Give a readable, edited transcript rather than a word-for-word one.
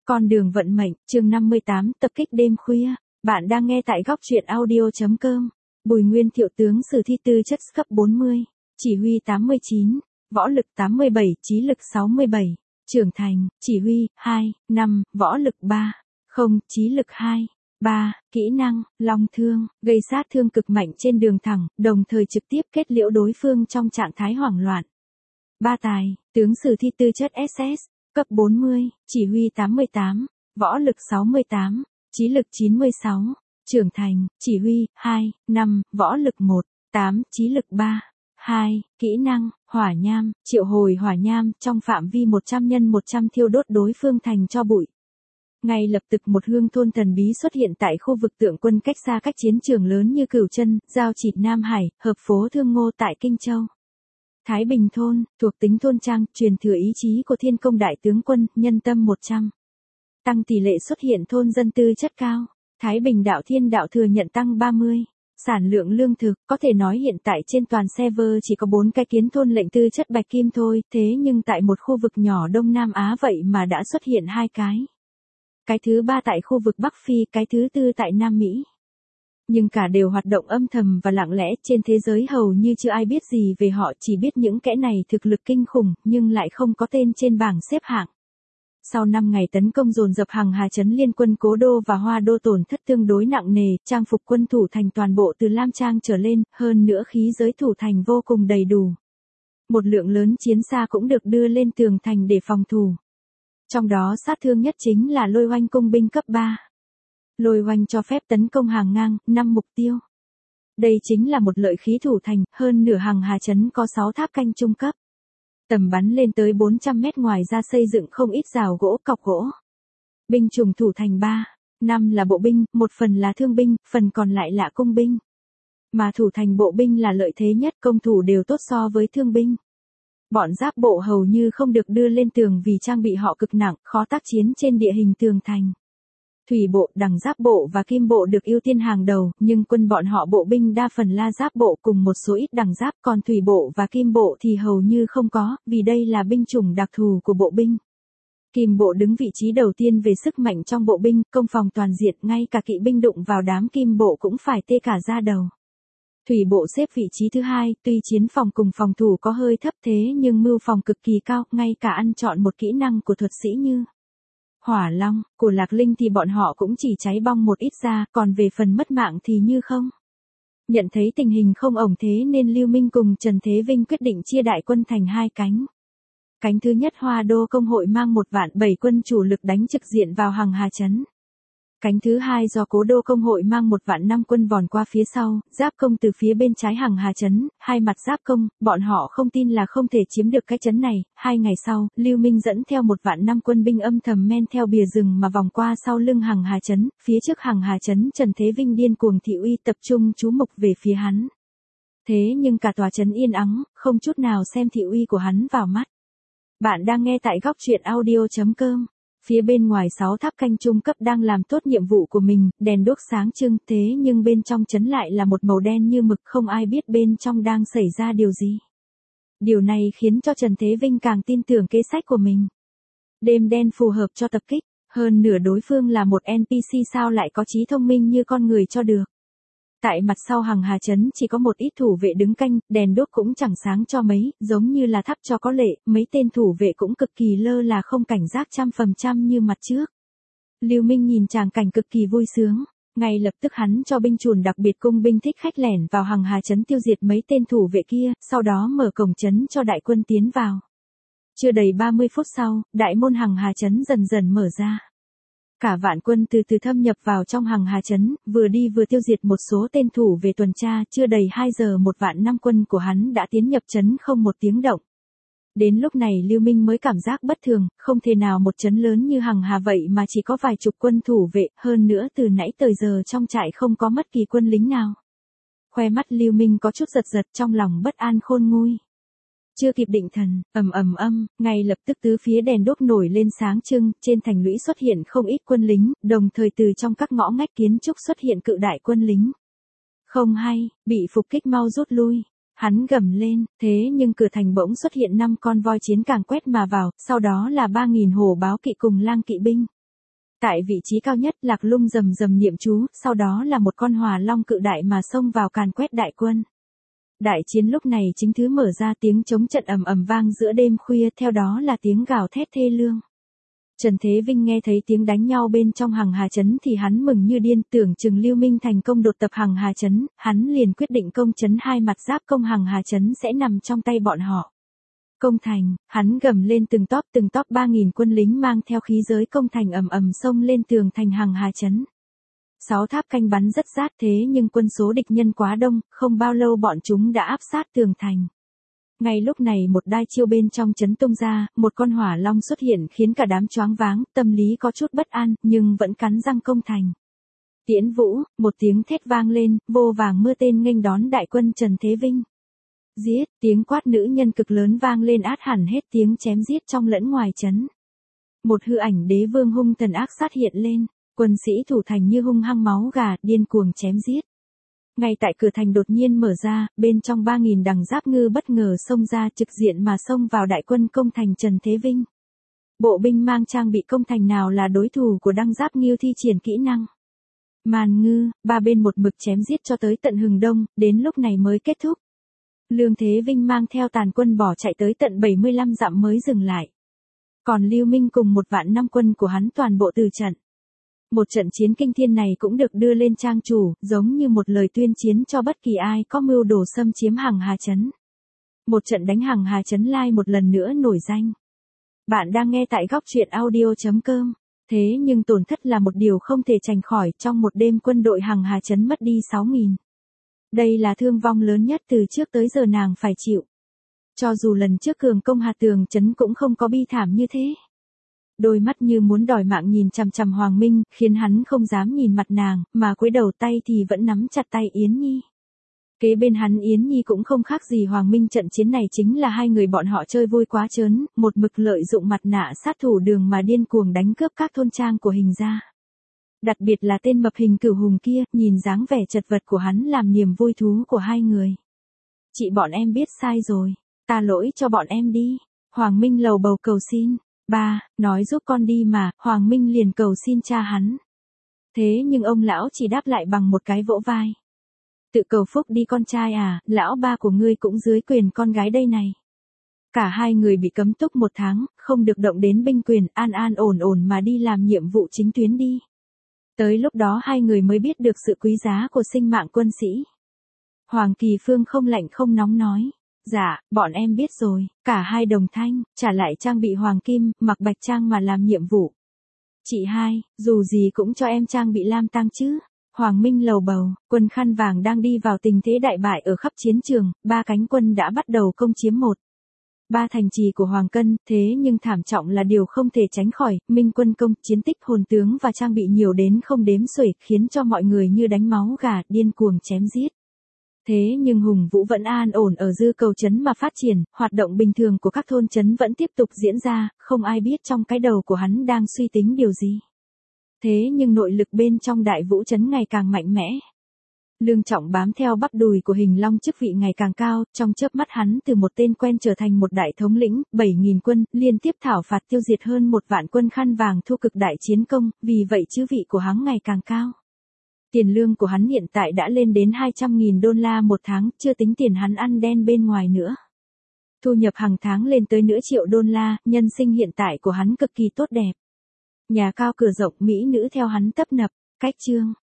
Con đường vận mệnh, chương 58, tập kích đêm khuya. Bạn đang nghe tại góc truyện audio.com. Bùi Nguyên Thiệu tướng sử thi tư chất cấp 40, chỉ huy 89, võ lực 87, trí lực 67, trưởng thành, chỉ huy 2, 5, võ lực 3, 0, trí lực 2, 3, kỹ năng, long thương, gây sát thương cực mạnh trên đường thẳng, đồng thời trực tiếp kết liễu đối phương trong trạng thái hoảng loạn. Ba tài, tướng sử thi tư chất SS, cấp 40, chỉ huy 88, võ lực 68, trí lực 96, trưởng thành, chỉ huy 2, 5, võ lực 1, 8, trí lực 3, 2, kỹ năng, hỏa nham, triệu hồi hỏa nham trong phạm vi 100 x 100 thiêu đốt đối phương thành tro bụi. Ngay lập tức một hương thôn thần bí xuất hiện tại khu vực tượng quân cách xa cách chiến trường lớn như Cửu Chân, Giao Trịt Nam Hải, hợp phố Thương Ngô tại Kinh Châu. Thái Bình thôn, thuộc tính thôn trang, truyền thừa ý chí của Thiên Công đại tướng quân, nhân tâm 100. Tăng tỷ lệ xuất hiện thôn dân tư chất cao. Thái Bình đạo Thiên đạo thừa nhận tăng 30. Sản lượng lương thực, có thể nói hiện tại trên toàn server chỉ có 4 cái kiến thôn lệnh tư chất bạch kim thôi, thế nhưng tại một khu vực nhỏ Đông Nam Á vậy mà đã xuất hiện 2 cái. Cái thứ 3 tại khu vực Bắc Phi, cái thứ 4 tại Nam Mỹ. Nhưng cả đều hoạt động âm thầm và lặng lẽ, trên thế giới hầu như chưa ai biết gì về họ, chỉ biết những kẻ này thực lực kinh khủng, nhưng lại không có tên trên bảng xếp hạng. Sau 5 ngày tấn công dồn dập Hằng Hà trấn liên quân Cố Đô và Hoa Đô tổn thất tương đối nặng nề, trang phục quân thủ thành toàn bộ từ lam trang trở lên, hơn nữa khí giới thủ thành vô cùng đầy đủ. Một lượng lớn chiến xa cũng được đưa lên tường thành để phòng thủ. Trong đó sát thương nhất chính là Lôi Oanh cung binh cấp 3. Lôi Oanh cho phép tấn công hàng ngang, 5 mục tiêu. Đây chính là một lợi khí thủ thành, hơn nửa Hằng Hà trấn có 6 tháp canh trung cấp. Tầm bắn lên tới 400 mét, ngoài ra xây dựng không ít rào gỗ, cọc gỗ. Binh chủng thủ thành 3, 5 là bộ binh, một phần là thương binh, phần còn lại là cung binh. Mà thủ thành bộ binh là lợi thế nhất, công thủ đều tốt so với thương binh. Bọn giáp bộ hầu như không được đưa lên tường vì trang bị họ cực nặng, khó tác chiến trên địa hình tường thành. Thủy bộ, đằng giáp bộ và kim bộ được ưu tiên hàng đầu, nhưng quân bọn họ bộ binh đa phần là giáp bộ cùng một số ít đằng giáp, còn thủy bộ và kim bộ thì hầu như không có, vì đây là binh chủng đặc thù của bộ binh. Kim bộ đứng vị trí đầu tiên về sức mạnh trong bộ binh, công phòng toàn diện, ngay cả kỵ binh đụng vào đám kim bộ cũng phải tê cả da đầu. Thủy bộ xếp vị trí thứ 2, tuy chiến phòng cùng phòng thủ có hơi thấp thế nhưng mưu phòng cực kỳ cao, ngay cả ăn chọn một kỹ năng của thuật sĩ như Hỏa Long, của Lạc Linh thì bọn họ cũng chỉ cháy bong một ít ra, còn về phần mất mạng thì như không. Nhận thấy tình hình không ổn thế nên Lưu Minh cùng Trần Thế Vinh quyết định chia đại quân thành 2 cánh. Cánh thứ nhất Hoa Đô công hội mang 1.700.000 quân chủ lực đánh trực diện vào Hằng Hà trấn. Cánh thứ 2 do Cố Đô công hội mang 1.500.000 quân vòn qua phía sau, giáp công từ phía bên trái Hằng Hà trấn, hai mặt giáp công, bọn họ không tin là không thể chiếm được cái trấn này. 2 ngày sau, Lưu Minh dẫn theo 1.500.000 quân binh âm thầm men theo bìa rừng mà vòng qua sau lưng Hằng Hà trấn, phía trước Hằng Hà trấn Trần Thế Vinh điên cuồng thị uy tập trung chú mục về phía hắn. Thế nhưng cả tòa trấn yên ắng, không chút nào xem thị uy của hắn vào mắt. Bạn đang nghe tại góc truyện audio.com. Phía bên ngoài 6 tháp canh trung cấp đang làm tốt nhiệm vụ của mình, đèn đuốc sáng trưng, thế nhưng bên trong trấn lại là một màu đen như mực, không ai biết bên trong đang xảy ra điều gì. Điều này khiến cho Trần Thế Vinh càng tin tưởng kế sách của mình. Đêm đen phù hợp cho tập kích, hơn nửa đối phương là một NPC sao lại có trí thông minh như con người cho được. Tại mặt sau Hằng Hà trấn chỉ có một ít thủ vệ đứng canh, đèn đuốc cũng chẳng sáng cho mấy, giống như là thắp cho có lệ, mấy tên thủ vệ cũng cực kỳ lơ là không cảnh giác 100% như mặt trước. Lưu Minh nhìn tràng cảnh cực kỳ vui sướng, ngay lập tức hắn cho binh chùn đặc biệt cung binh thích khách lẻn vào Hằng Hà trấn tiêu diệt mấy tên thủ vệ kia, sau đó mở cổng trấn cho đại quân tiến vào. Chưa đầy 30 phút sau, đại môn Hằng Hà trấn dần dần mở ra. Cả vạn quân từ từ thâm nhập vào trong Hằng Hà trấn, vừa đi vừa tiêu diệt một số tên thủ về tuần tra, chưa đầy 2 giờ 1.500.000 quân của hắn đã tiến nhập trấn không một tiếng động. Đến lúc này Lưu Minh mới cảm giác bất thường, không thể nào một trấn lớn như Hằng Hà vậy mà chỉ có vài chục quân thủ vệ, hơn nữa từ nãy tới giờ trong trại không có bất kỳ quân lính nào. Khoe mắt Lưu Minh có chút giật giật, trong lòng bất an khôn nguôi. Chưa kịp định thần, ngay lập tức tứ phía đèn đuốc nổi lên sáng trưng, trên thành lũy xuất hiện không ít quân lính, đồng thời từ trong các ngõ ngách kiến trúc xuất hiện cự đại quân lính. Không hay, bị phục kích mau rút lui. Hắn gầm lên, thế nhưng cửa thành bỗng xuất hiện 5 con voi chiến càng quét mà vào, sau đó là 3.000 hổ báo kỵ cùng lang kỵ binh. Tại vị trí cao nhất, Lạc Lung rầm rầm niệm chú, sau đó là một con hỏa long cự đại mà xông vào càn quét đại quân. Đại chiến lúc này chính thức mở ra, tiếng chống trận ầm ầm vang giữa đêm khuya, theo đó là tiếng gào thét thê lương. Trần Thế Vinh nghe thấy tiếng đánh nhau bên trong Hằng Hà Trấn thì hắn mừng như điên, tưởng chừng Lưu Minh thành công đột tập Hằng Hà Trấn, hắn liền quyết định công trấn hai mặt giáp công Hằng Hà Trấn sẽ nằm trong tay bọn họ. Công thành, hắn gầm lên từng tóp 3.000 quân lính mang theo khí giới công thành ầm ầm xông lên tường thành Hằng Hà Trấn. 6 tháp canh bắn rất rát, thế nhưng quân số địch nhân quá đông, không bao lâu bọn chúng đã áp sát tường thành. Ngay lúc này một đai chiêu bên trong trấn tung ra, một con hỏa long xuất hiện khiến cả đám choáng váng, tâm lý có chút bất an, nhưng vẫn cắn răng công thành. Tiễn Vũ, một tiếng thét vang lên, vô vàng mưa tên nghênh đón đại quân Trần Thế Vinh. Giết, tiếng quát nữ nhân cực lớn vang lên át hẳn hết tiếng chém giết trong lẫn ngoài trấn. Một hư ảnh đế vương hung thần ác sát hiện lên, quân sĩ thủ thành như hung hăng máu gà, điên cuồng chém giết. Ngay tại cửa thành đột nhiên mở ra, bên trong 3.000 đằng giáp ngư bất ngờ xông ra trực diện mà xông vào đại quân công thành Trần Thế Vinh. Bộ binh mang trang bị công thành nào là đối thủ của đăng giáp ngưu thi triển kỹ năng. Màn ngư, ba bên một mực chém giết cho tới tận hừng đông, đến lúc này mới kết thúc. Lương Thế Vinh mang theo tàn quân bỏ chạy tới tận 75 dặm mới dừng lại. Còn Lưu Minh cùng 1.500.000 quân của hắn toàn bộ từ trận. Một trận chiến kinh thiên này cũng được đưa lên trang chủ, giống như một lời tuyên chiến cho bất kỳ ai có mưu đồ xâm chiếm Hằng Hà Trấn. Một trận đánh Hằng Hà Trấn lai một lần nữa nổi danh. Bạn đang nghe tại góc truyện audio.com. Thế nhưng tổn thất là một điều không thể tránh khỏi, trong một đêm quân đội Hằng Hà Trấn mất đi 6.000. Đây là thương vong lớn nhất từ trước tới giờ nàng phải chịu. Cho dù lần trước cường công Hà Tường Trấn cũng không có bi thảm như thế. Đôi mắt như muốn đòi mạng nhìn chằm chằm Hoàng Minh, khiến hắn không dám nhìn mặt nàng, mà cúi đầu tay thì vẫn nắm chặt tay Yến Nhi. Kế bên hắn Yến Nhi cũng không khác gì Hoàng Minh, trận chiến này chính là hai người bọn họ chơi vui quá trớn, một mực lợi dụng mặt nạ sát thủ Đường mà điên cuồng đánh cướp các thôn trang của Hình gia. Đặc biệt là tên mập Hình Cửu Hùng kia, nhìn dáng vẻ chật vật của hắn làm niềm vui thú của hai người. Chị bọn em biết sai rồi, ta lỗi cho bọn em đi. Hoàng Minh lầu bầu cầu xin. Ba, nói giúp con đi mà, Hoàng Minh liền cầu xin cha hắn. Thế nhưng ông lão chỉ đáp lại bằng một cái vỗ vai. Tự cầu phúc đi con trai à, lão ba của ngươi cũng dưới quyền con gái đây này. Cả hai người bị cấm túc 1 tháng, không được động đến binh quyền, an an ổn ổn mà đi làm nhiệm vụ chính tuyến đi. Tới lúc đó hai người mới biết được sự quý giá của sinh mạng quân sĩ. Hoàng Kỳ Phương không lạnh không nóng nói. Dạ, bọn em biết rồi, cả hai đồng thanh, trả lại trang bị hoàng kim, mặc bạch trang mà làm nhiệm vụ. Chị hai, dù gì cũng cho em trang bị lam tang chứ. Hoàng Minh lầu bầu, quân khăn vàng đang đi vào tình thế đại bại ở khắp chiến trường, 3 cánh quân đã bắt đầu công chiếm 1-3 thành trì của Hoàng Cân, thế nhưng thảm trọng là điều không thể tránh khỏi, Minh quân công, chiến tích hồn tướng và trang bị nhiều đến không đếm xuể, khiến cho mọi người như đánh máu gà, điên cuồng chém giết. Thế nhưng Hùng Vũ vẫn an ổn ở dư cầu trấn mà phát triển, hoạt động bình thường của các thôn trấn vẫn tiếp tục diễn ra, không ai biết trong cái đầu của hắn đang suy tính điều gì. Thế nhưng nội lực bên trong Đại Vũ trấn ngày càng mạnh mẽ. Lương Trọng bám theo bắp đùi của Hình Long, chức vị ngày càng cao, trong chớp mắt hắn từ một tên quen trở thành một đại thống lĩnh, 7.000 quân, liên tiếp thảo phạt tiêu diệt hơn 1 vạn quân khăn vàng thu cực đại chiến công, vì vậy chức vị của hắn ngày càng cao. Tiền lương của hắn hiện tại đã lên đến $200.000 1 tháng, chưa tính tiền hắn ăn đen bên ngoài nữa. Thu nhập hàng tháng lên tới nửa triệu $, nhân sinh hiện tại của hắn cực kỳ tốt đẹp. Nhà cao cửa rộng, mỹ nữ theo hắn tấp nập, cách chương.